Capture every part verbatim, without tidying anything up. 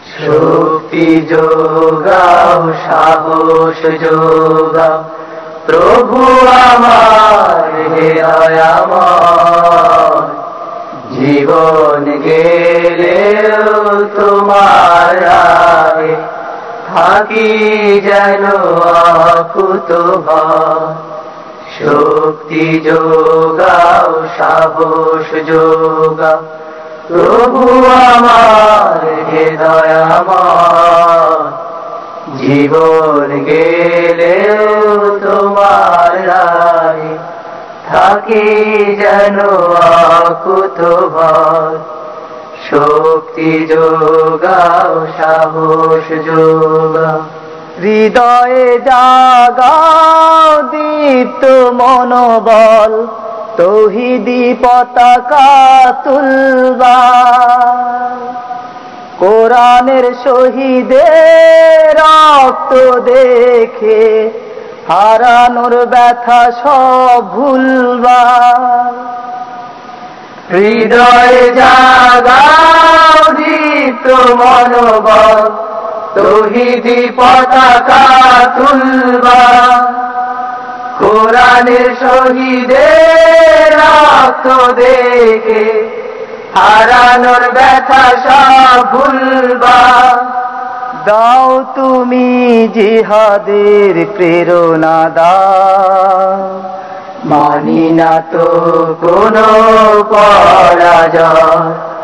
শক্তি যোগাও, সাহস যোগাও, প্রভু আমার হে দয়াময়। জীবন গেলেও তোমার রাহে থাকি যেন অকুতোভয়। শক্তি যোগাও, সাহস যোগাও, প্রভু আমার হে দয়াময়। জীবন গেলেও তোমার রাহে থাকি যেন অকুতোভয়। শক্তি যোগাও, সাহস যোগাও, হৃদয়ে জাগাও দীপ্ত মনোবল, তৌহিদি পতাকা তুলবার। কোরআনের শহীদের রক্ত দেখে হারানোর ব্যথা সব ভুলবার। হৃদয়ে জাগাও দীপ্ত মনোবল, তৌহিদি পতাকা তুলবার। কোরআনের শহীদের রক্ত দেখে হারানোর ব্যথা সব ভুলবার। দাও তুমি জিহাদের প্রেরণা দাও, মানি না তো কোনো পরাজয়।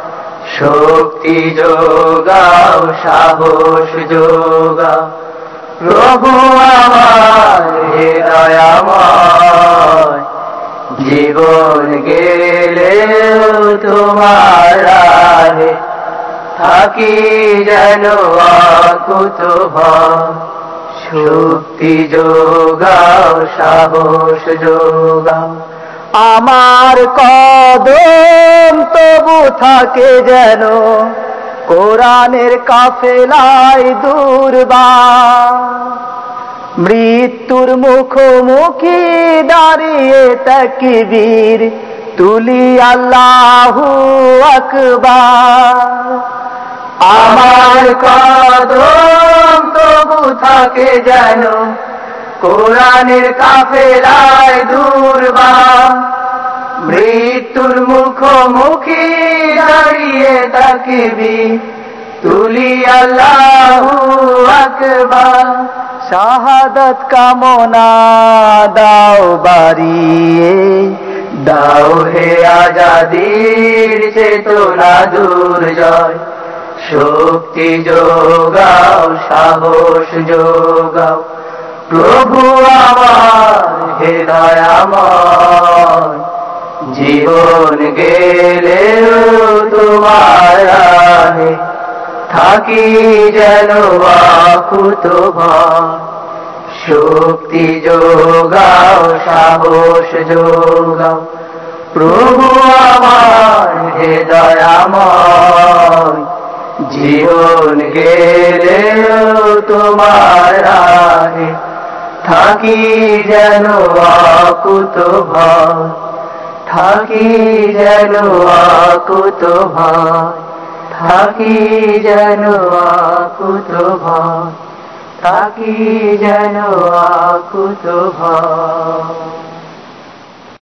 শক্তি যোগাও, সাহস যোগাও, প্রভু আমার হে দয়াময়। জীবন গেলেও তোমার রাহে থাকি যেন অকুতোভয়। শক্তি যোগাও, সাহস যোগাও, আমার কদম তবু থাকে যেন কোরআনের কাফেলায় দুর্বার। মৃত্যুর মুখোমুখি দাঁড়িয়ে তাকবীর তুলি আল্লাহু আকবার। আমার কদম তবু থাকে যেন কোরআনের কাফেলায় দুর্বার। মৃত্যুর মুখোমুখি দাঁড়িয়ে তাকবীর তুলি আল্লাহু আকবার। শাহাদাত কামনা দাও বাড়িয়ে, দাও হে আজাদির চেতনা দুর্জয়। শক্তি যোগাও, সাহস যোগাও, প্রভু আমার হে দয়াময়। জীবন গেলেও তোমার রাহে থাকি যেন অকুতোভয়। শক্তি যোগাও, সাহস যোগাও, প্রভু আমার হে দয়াময়। জীবন গেলেও তোমার রাহে থাকি যেন অকুতোভয়। থাকি যেন অকুতোভয়, থাকি যেন অকুতোভয়, থাকি যেন অকুতোভয়।